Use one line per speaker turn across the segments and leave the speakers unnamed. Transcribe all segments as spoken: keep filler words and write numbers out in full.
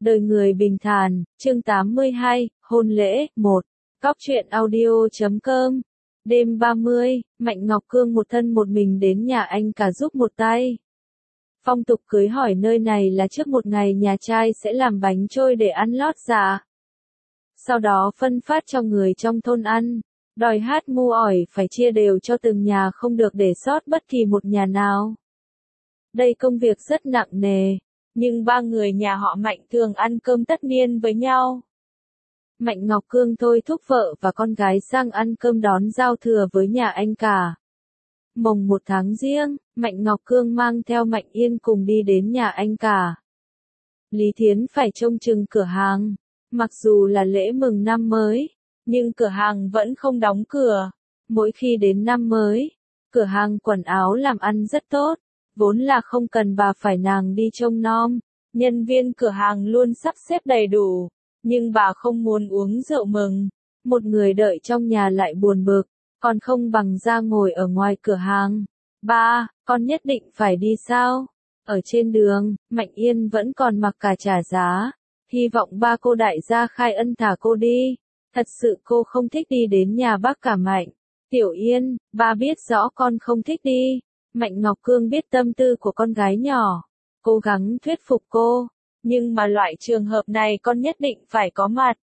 Đời người bình thản, chương tám mươi hai, hôn lễ, một. Góc truyện audio chấm com. Đêm ba mươi, Mạnh Ngọc Cương một thân một mình đến nhà anh cả giúp một tay. Phong tục cưới hỏi nơi này là trước một ngày nhà trai sẽ làm bánh trôi để ăn lót dạ. Sau đó phân phát cho người trong thôn ăn, đòi hát mu ỏi phải chia đều cho từng nhà không được để sót bất kỳ một nhà nào. Đây công việc rất nặng nề, nhưng ba người nhà họ Mạnh thường ăn cơm tất niên với nhau. Mạnh Ngọc Cương thôi thúc vợ và con gái sang ăn cơm đón giao thừa với nhà anh cả. Mồng một tháng Giêng, Mạnh Ngọc Cương mang theo Mạnh Yên cùng đi đến nhà anh cả. Lý Thiến phải trông chừng cửa hàng. Mặc dù là lễ mừng năm mới, nhưng cửa hàng vẫn không đóng cửa. Mỗi khi đến năm mới, cửa hàng quần áo làm ăn rất tốt, vốn là không cần bà phải nàng đi trông nom. Nhân viên cửa hàng luôn sắp xếp đầy đủ, nhưng bà không muốn uống rượu mừng. Một người đợi trong nhà lại buồn bực, còn không bằng ra ngồi ở ngoài cửa hàng. Ba, con nhất định phải đi sao? Ở trên đường, Mạnh Yên vẫn còn mặc cả trả giá. Hy vọng ba cô đại gia khai ân thả cô đi. Thật sự cô không thích đi đến nhà bác cả Mạnh. Tiểu Yên, ba biết rõ con không thích đi. Mạnh Ngọc Cương biết tâm tư của con gái nhỏ, cố gắng thuyết phục cô. Nhưng mà loại trường hợp này con nhất định phải có mặt.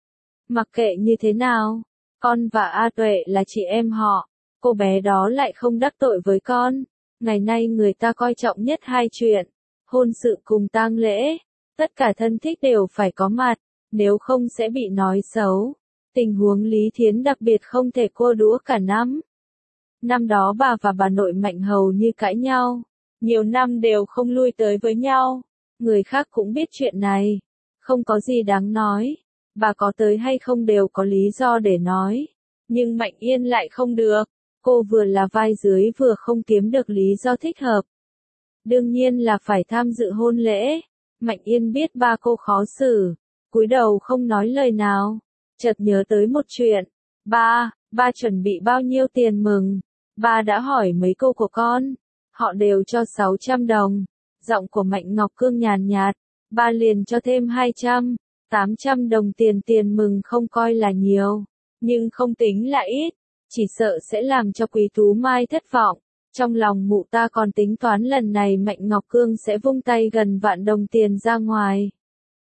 Mặc kệ như thế nào, con và A Tuệ là chị em họ. Cô bé đó lại không đắc tội với con. Ngày nay người ta coi trọng nhất hai chuyện, hôn sự cùng tang lễ. Tất cả thân thích đều phải có mặt, nếu không sẽ bị nói xấu. Tình huống Lý Thiến đặc biệt không thể cua đũa cả năm. Năm đó bà và bà nội Mạnh hầu như cãi nhau, nhiều năm đều không lui tới với nhau. Người khác cũng biết chuyện này, không có gì đáng nói. Bà có tới hay không đều có lý do để nói. Nhưng Mạnh Yên lại không được. Cô vừa là vai dưới vừa không kiếm được lý do thích hợp. Đương nhiên là phải tham dự hôn lễ. Mạnh Yên biết ba cô khó xử, cúi đầu không nói lời nào. Chợt nhớ tới một chuyện. Ba, ba chuẩn bị bao nhiêu tiền mừng? Ba đã hỏi mấy cô của con. Họ đều cho sáu trăm đồng. Giọng của Mạnh Ngọc Cương nhàn nhạt. Ba liền cho thêm hai trăm, tám trăm đồng tiền tiền mừng không coi là nhiều. Nhưng không tính là ít. Chỉ sợ sẽ làm cho Quý Tú Mai thất vọng. Trong lòng mụ ta còn tính toán lần này Mạnh Ngọc Cương sẽ vung tay gần vạn đồng tiền ra ngoài.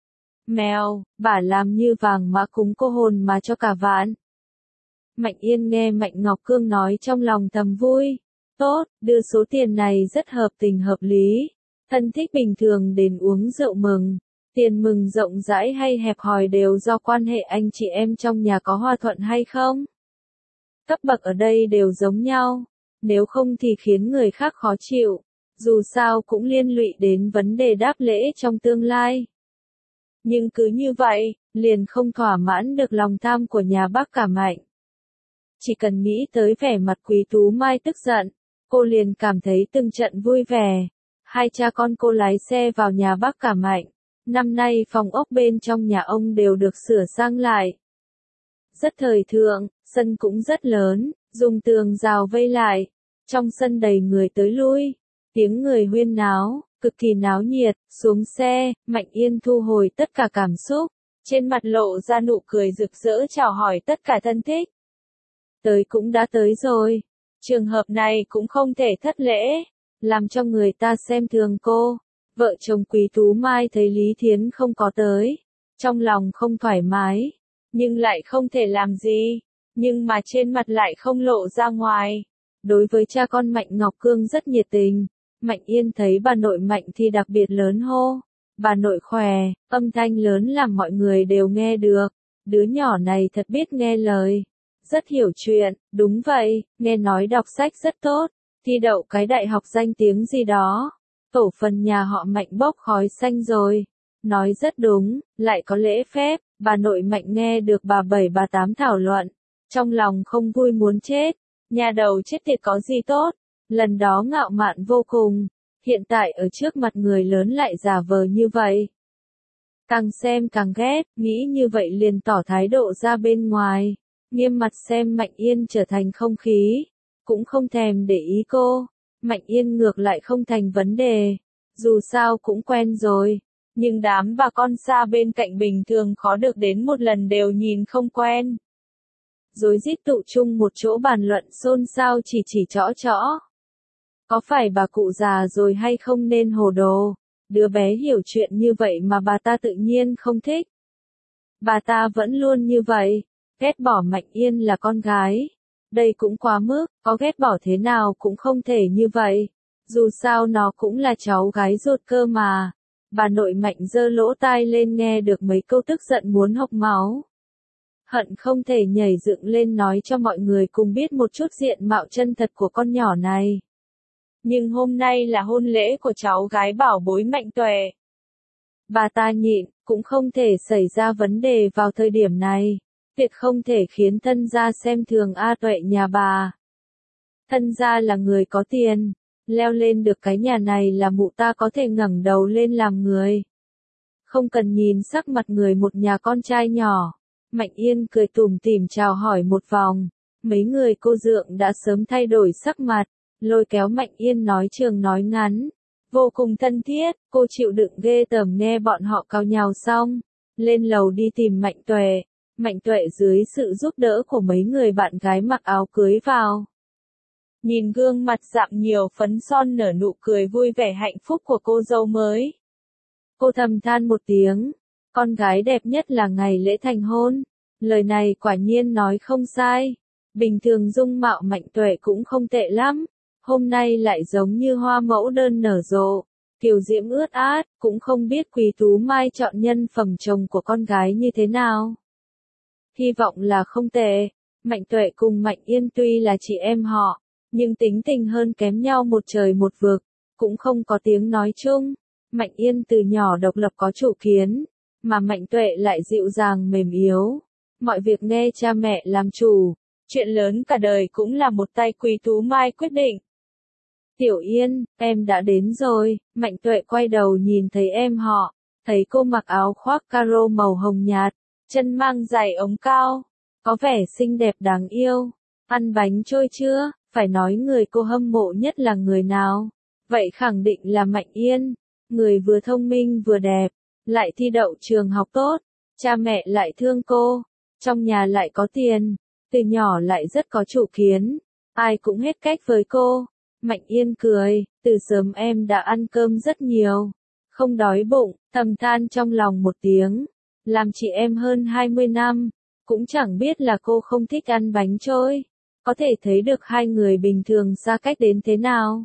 Mèo, bà làm như vàng mã cúng cô hồn mà cho cả vạn. Mạnh Yên nghe Mạnh Ngọc Cương nói trong lòng thầm vui. Tốt, đưa số tiền này rất hợp tình hợp lý. Thân thích bình thường đến uống rượu mừng. Tiền mừng rộng rãi hay hẹp hòi đều do quan hệ anh chị em trong nhà có hòa thuận hay không. Cấp bậc ở đây đều giống nhau. Nếu không thì khiến người khác khó chịu. Dù sao cũng liên lụy đến vấn đề đáp lễ trong tương lai. Nhưng cứ như vậy, liền không thỏa mãn được lòng tham của nhà bác cả Mạnh. Chỉ cần nghĩ tới vẻ mặt Quý Tú Mai tức giận, cô liền cảm thấy từng trận vui vẻ. Hai cha con cô lái xe vào nhà bác cả Mạnh. Năm nay phòng ốc bên trong nhà ông đều được sửa sang lại. Rất thời thượng, sân cũng rất lớn, dùng tường rào vây lại. Trong sân đầy người tới lui, tiếng người huyên náo, cực kỳ náo nhiệt. Xuống xe, Mạnh Yên thu hồi tất cả cảm xúc, trên mặt lộ ra nụ cười rực rỡ chào hỏi tất cả thân thích. Tới cũng đã tới rồi, trường hợp này cũng không thể thất lễ, làm cho người ta xem thường cô. Vợ chồng Quý Tú Mai thấy Lý Thiến không có tới, trong lòng không thoải mái, nhưng lại không thể làm gì, nhưng mà trên mặt lại không lộ ra ngoài. Đối với cha con Mạnh Ngọc Cương rất nhiệt tình. Mạnh Yên thấy bà nội Mạnh thì đặc biệt lớn hô. Bà nội khỏe, âm thanh lớn làm mọi người đều nghe được. Đứa nhỏ này thật biết nghe lời. Rất hiểu chuyện, đúng vậy, nghe nói đọc sách rất tốt. Thi đậu cái đại học danh tiếng gì đó. Tổ phần nhà họ Mạnh bốc khói xanh rồi. Nói rất đúng, lại có lễ phép. Bà nội Mạnh nghe được bà bảy bà tám thảo luận. Trong lòng không vui muốn chết. Nhà đầu chết tiệt có gì tốt, lần đó ngạo mạn vô cùng, hiện tại ở trước mặt người lớn lại giả vờ như vậy. Càng xem càng ghét, nghĩ như vậy liền tỏ thái độ ra bên ngoài, nghiêm mặt xem Mạnh Yên trở thành không khí, cũng không thèm để ý cô. Mạnh Yên ngược lại không thành vấn đề, dù sao cũng quen rồi, Nhưng đám bà con xa bên cạnh bình thường khó được đến một lần đều nhìn không quen. Rối rít tụ chung một chỗ bàn luận xôn xao chỉ chỉ trõ trõ. Có phải bà cụ già rồi hay không nên hồ đồ, đứa bé hiểu chuyện như vậy mà bà ta tự nhiên không thích. Bà ta vẫn luôn như vậy, ghét bỏ Mạnh Yên là con gái. Đây cũng quá mức, có ghét bỏ thế nào cũng không thể như vậy. Dù sao nó cũng là cháu gái ruột cơ mà. Bà nội Mạnh giơ lỗ tai lên nghe được mấy câu tức giận muốn hộc máu. Hận không thể nhảy dựng lên nói cho mọi người cùng biết một chút diện mạo chân thật của con nhỏ này. Nhưng hôm nay là hôn lễ của cháu gái bảo bối Mạnh Tuệ. Bà ta nhịn, cũng không thể xảy ra vấn đề vào thời điểm này. Tuyệt không thể khiến thân gia xem thường A Tuệ nhà bà. Thân gia là người có tiền, leo lên được cái nhà này là mụ ta có thể ngẩng đầu lên làm người. Không cần nhìn sắc mặt người một nhà con trai nhỏ. Mạnh Yên cười tủm tỉm chào hỏi một vòng. Mấy người cô dượng đã sớm thay đổi sắc mặt, lôi kéo Mạnh Yên nói trường nói ngắn. Vô cùng thân thiết, cô chịu đựng ghê tởm nghe bọn họ cào nhào xong. Lên lầu đi tìm Mạnh Tuệ. Mạnh Tuệ dưới sự giúp đỡ của mấy người bạn gái mặc áo cưới vào. Nhìn gương mặt rạng nhiều phấn son nở nụ cười vui vẻ hạnh phúc của cô dâu mới. Cô thầm than một tiếng, con gái đẹp nhất là ngày lễ thành hôn. Lời này quả nhiên nói không sai. Bình thường dung mạo Mạnh Tuệ cũng không tệ lắm. Hôm nay lại giống như hoa mẫu đơn nở rộ. Kiều diễm ướt át, cũng không biết Quý Tú Mai chọn nhân phẩm chồng của con gái như thế nào. Hy vọng là không tệ. Mạnh Tuệ cùng Mạnh Yên tuy là chị em họ, nhưng tính tình hơn kém nhau một trời một vực, cũng không có tiếng nói chung. Mạnh Yên từ nhỏ độc lập có chủ kiến, mà Mạnh Tuệ lại dịu dàng mềm yếu. Mọi việc nghe cha mẹ làm chủ, chuyện lớn cả đời cũng là một tay Quý Tú Mai quyết định. Tiểu Yên, em đã đến rồi. Mạnh Tuệ quay đầu nhìn thấy em họ, thấy cô mặc áo khoác caro màu hồng nhạt, chân mang giày ống cao, có vẻ xinh đẹp đáng yêu. Ăn bánh trôi chưa? Phải nói người cô hâm mộ nhất là người nào? Vậy khẳng định là Mạnh Yên. Người vừa thông minh vừa đẹp, lại thi đậu trường học tốt, cha mẹ lại thương cô, trong nhà lại có tiền, từ nhỏ lại rất có chủ kiến, ai cũng hết cách với cô. Mạnh Yên cười, từ sớm em đã ăn cơm rất nhiều, không đói bụng, thầm than trong lòng một tiếng. Làm chị em hơn hai mươi năm, cũng chẳng biết là cô không thích ăn bánh trôi. Có thể thấy được hai người bình thường xa cách đến thế nào.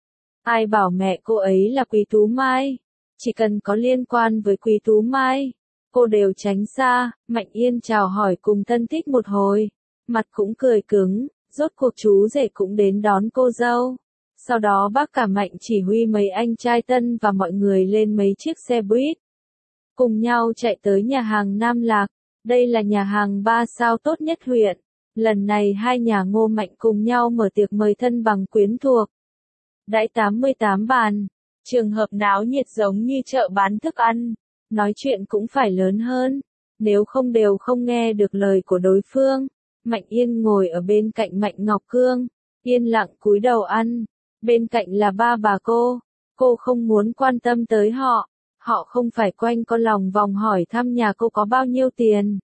Ai bảo mẹ cô ấy là Quý Tú Mai, chỉ cần có liên quan với Quý Tú Mai, cô đều tránh xa. Mạnh Yên chào hỏi cùng thân thích một hồi, mặt cũng cười cứng, rốt cuộc chú rể cũng đến đón cô dâu. Sau đó bác cả Mạnh chỉ huy mấy anh trai Tân và mọi người lên mấy chiếc xe buýt, cùng nhau chạy tới nhà hàng Nam Lạc. Đây là nhà hàng ba sao tốt nhất huyện. Lần này hai nhà Ngô Mạnh cùng nhau mở tiệc mời thân bằng quyến thuộc. Đãi tám mươi tám bàn, trường hợp náo nhiệt giống như chợ bán thức ăn, nói chuyện cũng phải lớn hơn, nếu không đều không nghe được lời của đối phương. Mạnh Yên ngồi ở bên cạnh Mạnh Ngọc Cương, yên lặng cúi đầu ăn, bên cạnh là ba bà cô, cô không muốn quan tâm tới họ, họ không phải quanh co lòng vòng hỏi thăm nhà cô có bao nhiêu tiền.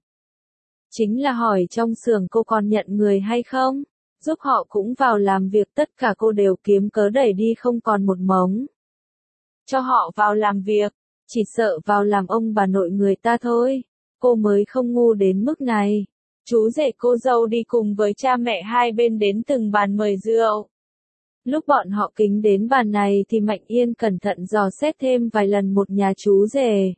Chính là hỏi trong xưởng cô còn nhận người hay không, giúp họ cũng vào làm việc, tất cả cô đều kiếm cớ đẩy đi không còn một mống. Cho họ vào làm việc, chỉ sợ vào làm ông bà nội người ta thôi, cô mới không ngu đến mức này. Chú rể cô dâu đi cùng với cha mẹ hai bên đến từng bàn mời rượu. Lúc bọn họ kính đến bàn này thì Mạnh Yên cẩn thận dò xét thêm vài lần một nhà chú rể.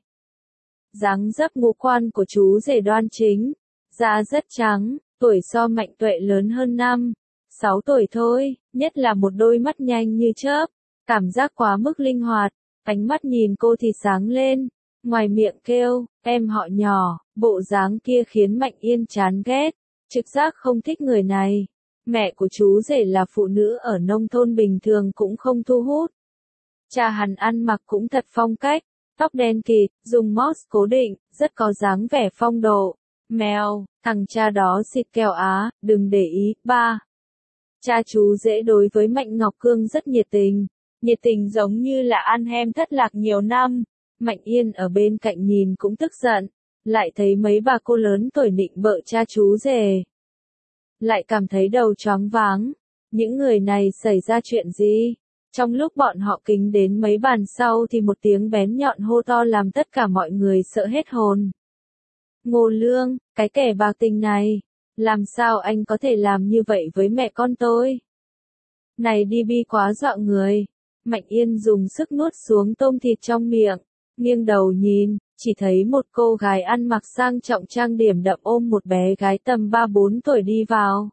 Dáng dấp ngũ quan của chú rể đoan chính, da rất trắng, tuổi so Mạnh Tuệ lớn hơn năm, sáu tuổi thôi, nhất là một đôi mắt nhanh như chớp, cảm giác quá mức linh hoạt, ánh mắt nhìn cô thì sáng lên, ngoài miệng kêu, em họ nhỏ, bộ dáng kia khiến Mạnh Yên chán ghét, trực giác không thích người này. Mẹ của chú rể là phụ nữ ở nông thôn bình thường cũng không thu hút. Cha hắn ăn mặc cũng thật phong cách, tóc đen kịt, dùng mót cố định, rất có dáng vẻ phong độ. Mèo, thằng cha đó xịt kẹo Á, đừng để ý. Ba. Cha chú rể đối với Mạnh Ngọc Cương rất nhiệt tình, nhiệt tình giống như là ăn hem thất lạc nhiều năm. Mạnh Yên ở bên cạnh nhìn cũng tức giận, lại thấy mấy bà cô lớn tuổi nịnh bợ cha chú rể. Lại cảm thấy đầu choáng váng, những người này xảy ra chuyện gì? Trong lúc bọn họ kính đến mấy bàn sau thì một tiếng bén nhọn hô to làm tất cả mọi người sợ hết hồn. Ngô Lương, cái kẻ bạc tình này, làm sao anh có thể làm như vậy với mẹ con tôi? Này đi bi quá dọa người. Mạnh Yên dùng sức nuốt xuống tôm thịt trong miệng, nghiêng đầu nhìn, chỉ thấy một cô gái ăn mặc sang trọng trang điểm đậm ôm một bé gái tầm ba bốn tuổi đi vào.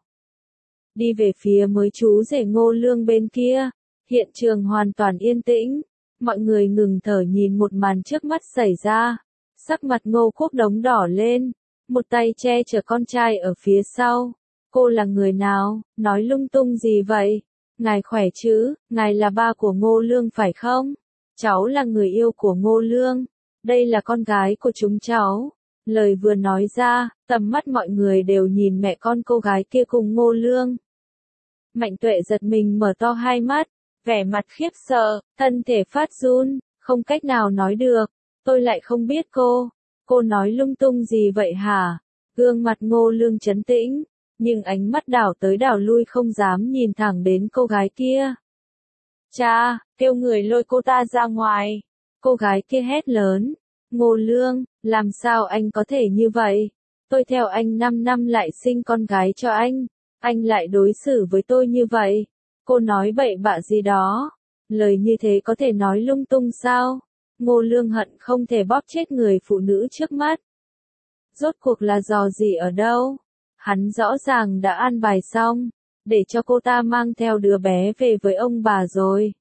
Đi về phía mới chú rể Ngô Lương bên kia, hiện trường hoàn toàn yên tĩnh, mọi người ngừng thở nhìn một màn trước mắt xảy ra, sắc mặt Ngô Quốc Đống đỏ lên, một tay che chở con trai ở phía sau. Cô là người nào, nói lung tung gì vậy? Ngài khỏe chứ, ngài là ba của Ngô Lương phải không? Cháu là người yêu của Ngô Lương, đây là con gái của chúng cháu. Lời vừa nói ra, tầm mắt mọi người đều nhìn mẹ con cô gái kia cùng Ngô Lương. Mạnh Tuệ giật mình mở to hai mắt, vẻ mặt khiếp sợ, thân thể phát run, không cách nào nói được. Tôi lại không biết cô, cô nói lung tung gì vậy hả? Gương mặt Ngô Lương trấn tĩnh, nhưng ánh mắt đảo tới đảo lui không dám nhìn thẳng đến cô gái kia. Cha, kêu người lôi cô ta ra ngoài. Cô gái kia hét lớn. Ngô Lương, làm sao anh có thể như vậy? Tôi theo anh năm năm lại sinh con gái cho anh, anh lại đối xử với tôi như vậy. Cô nói bậy bạ gì đó, lời như thế có thể nói lung tung sao? Ngô Lương hận không thể bóp chết người phụ nữ trước mắt. Rốt cuộc là dò gì ở đâu? Hắn rõ ràng đã an bài xong, để cho cô ta mang theo đứa bé về với ông bà rồi.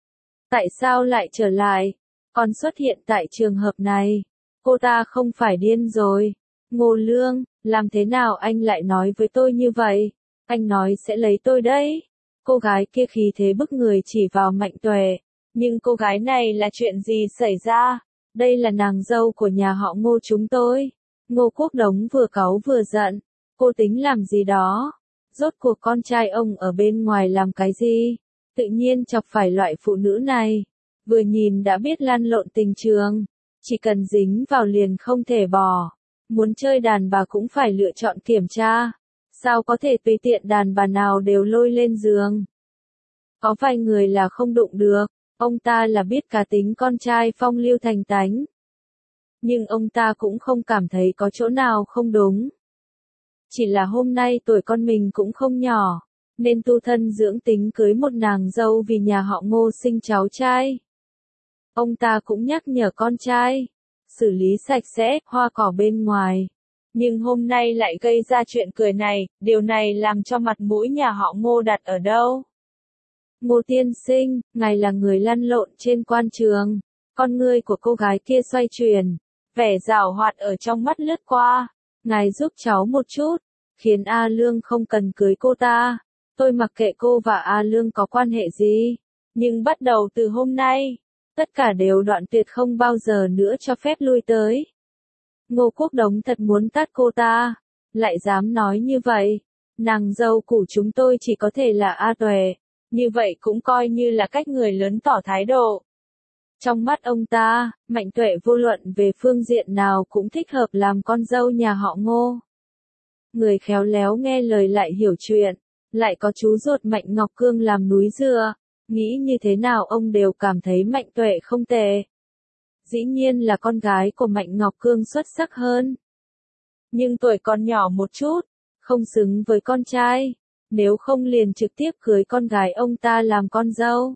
Tại sao lại trở lại? Còn xuất hiện tại trường hợp này, cô ta không phải điên rồi. Ngô Lương, làm thế nào anh lại nói với tôi như vậy? Anh nói sẽ lấy tôi đấy. Cô gái kia khí thế bức người chỉ vào Mạnh Tuệ. Nhưng cô gái này là chuyện gì xảy ra? Đây là nàng dâu của nhà họ Ngô chúng tôi. Ngô Quốc Đống vừa cáu vừa giận. Cô tính làm gì đó? Rốt cuộc con trai ông ở bên ngoài làm cái gì? Tự nhiên chọc phải loại phụ nữ này. Vừa nhìn đã biết lăn lộn tình trường. Chỉ cần dính vào liền không thể bỏ. Muốn chơi đàn bà cũng phải lựa chọn kiểm tra. Sao có thể tùy tiện đàn bà nào đều lôi lên giường? Có vài người là không đụng được. Ông ta là biết cá tính con trai phong lưu thành tánh. Nhưng ông ta cũng không cảm thấy có chỗ nào không đúng. Chỉ là hôm nay tuổi con mình cũng không nhỏ, nên tu thân dưỡng tính cưới một nàng dâu vì nhà họ Ngô sinh cháu trai. Ông ta cũng nhắc nhở con trai, xử lý sạch sẽ, hoa cỏ bên ngoài. Nhưng hôm nay lại gây ra chuyện cười này, điều này làm cho mặt mũi nhà họ Ngô đặt ở đâu? Ngô tiên sinh, ngài là người lăn lộn trên quan trường. Con ngươi của cô gái kia xoay chuyển, vẻ giảo hoạt ở trong mắt lướt qua. Ngài giúp cháu một chút, khiến A Lương không cần cưới cô ta. Tôi mặc kệ cô và A Lương có quan hệ gì. Nhưng bắt đầu từ hôm nay, tất cả đều đoạn tuyệt không bao giờ nữa cho phép lui tới. Ngô Quốc Đống thật muốn tát cô ta, lại dám nói như vậy. Nàng dâu của chúng tôi chỉ có thể là A Tuệ, như vậy cũng coi như là cách người lớn tỏ thái độ. Trong mắt ông ta, Mạnh Tuệ vô luận về phương diện nào cũng thích hợp làm con dâu nhà họ Ngô. Người khéo léo nghe lời lại hiểu chuyện, lại có chú ruột Mạnh Ngọc Cương làm núi dựa, nghĩ như thế nào ông đều cảm thấy Mạnh Tuệ không tệ. Dĩ nhiên là con gái của Mạnh Ngọc Cương xuất sắc hơn. Nhưng tuổi còn nhỏ một chút, không xứng với con trai, nếu không liền trực tiếp cưới con gái ông ta làm con dâu.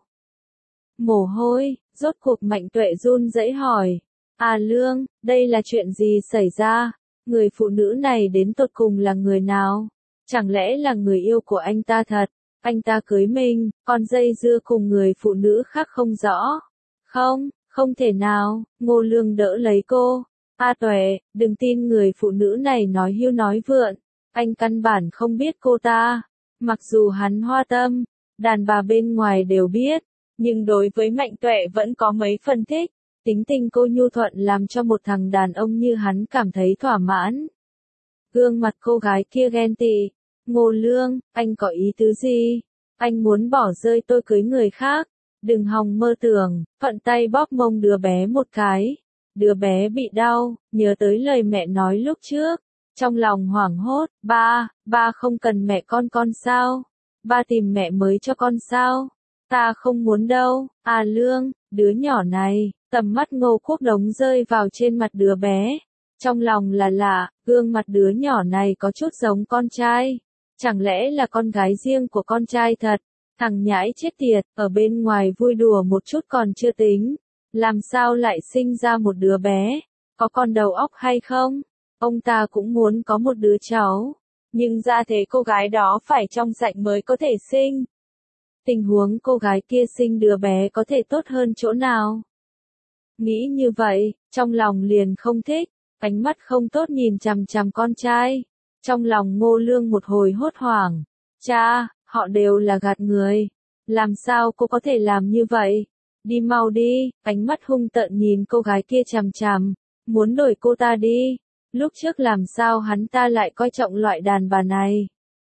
Mồ hôi, rốt cuộc Mạnh Tuệ run rẩy hỏi. À Lương, đây là chuyện gì xảy ra? Người phụ nữ này đến tột cùng là người nào? Chẳng lẽ là người yêu của anh ta thật? Anh ta cưới mình, còn dây dưa cùng người phụ nữ khác không rõ. Không, không thể nào. Ngô Lương đỡ lấy cô. A Tuệ, đừng tin người phụ nữ này nói hưu nói vượn. Anh căn bản không biết cô ta. Mặc dù hắn hoa tâm, đàn bà bên ngoài đều biết. Nhưng đối với Mạnh Tuệ vẫn có mấy phần thích. Tính tình cô nhu thuận làm cho một thằng đàn ông như hắn cảm thấy thỏa mãn. Gương mặt cô gái kia ghen tị. Ngô Lương, anh có ý tứ gì? Anh muốn bỏ rơi tôi cưới người khác? Đừng hòng mơ tưởng. Thuận tay bóp mông đứa bé một cái. Đứa bé bị đau, nhớ tới lời mẹ nói lúc trước. Trong lòng hoảng hốt, ba, ba không cần mẹ con con sao? Ba tìm mẹ mới cho con sao? Ta không muốn đâu, à Lương, đứa nhỏ này, tầm mắt Ngô Quốc Đống rơi vào trên mặt đứa bé. Trong lòng là lạ, gương mặt đứa nhỏ này có chút giống con trai. Chẳng lẽ là con gái riêng của con trai thật? Thằng nhãi chết tiệt, ở bên ngoài vui đùa một chút còn chưa tính. Làm sao lại sinh ra một đứa bé? Có con đầu óc hay không? Ông ta cũng muốn có một đứa cháu. Nhưng ra thế cô gái đó phải trong sạch mới có thể sinh. Tình huống cô gái kia sinh đứa bé có thể tốt hơn chỗ nào? Nghĩ như vậy, trong lòng liền không thích, ánh mắt không tốt nhìn chằm chằm con trai. Trong lòng Ngô Lương một hồi hốt hoảng. Cha, họ đều là gạt người. Làm sao cô có thể làm như vậy? Đi mau đi, ánh mắt hung tợn nhìn cô gái kia chằm chằm. Muốn đuổi cô ta đi. Lúc trước làm sao hắn ta lại coi trọng loại đàn bà này?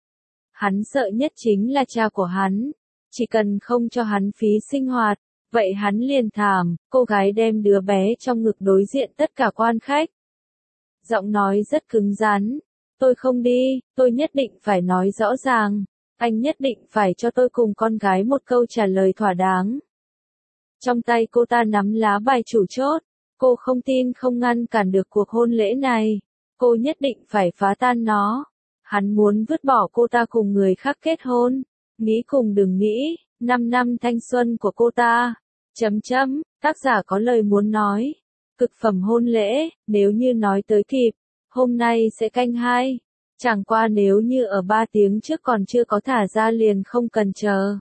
Hắn sợ nhất chính là cha của hắn. Chỉ cần không cho hắn phí sinh hoạt, vậy hắn liền thảm. Cô gái đem đứa bé trong ngực đối diện tất cả quan khách. Giọng nói rất cứng rắn. Tôi không đi, tôi nhất định phải nói rõ ràng. Anh nhất định phải cho tôi cùng con gái một câu trả lời thỏa đáng. Trong tay cô ta nắm lá bài chủ chốt. Cô không tin không ngăn cản được cuộc hôn lễ này. Cô nhất định phải phá tan nó. Hắn muốn vứt bỏ cô ta cùng người khác kết hôn. Nghĩ cùng đừng nghĩ, năm năm thanh xuân của cô ta. Chấm chấm, tác giả có lời muốn nói. Cực phẩm hôn lễ, nếu như nói tới kịp, hôm nay sẽ canh hai. Chẳng qua nếu như ở ba tiếng trước còn chưa có thả ra liền không cần chờ.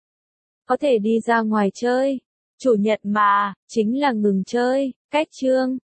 Có thể đi ra ngoài chơi. Chủ nhật mà, chính là ngừng chơi, cách chương.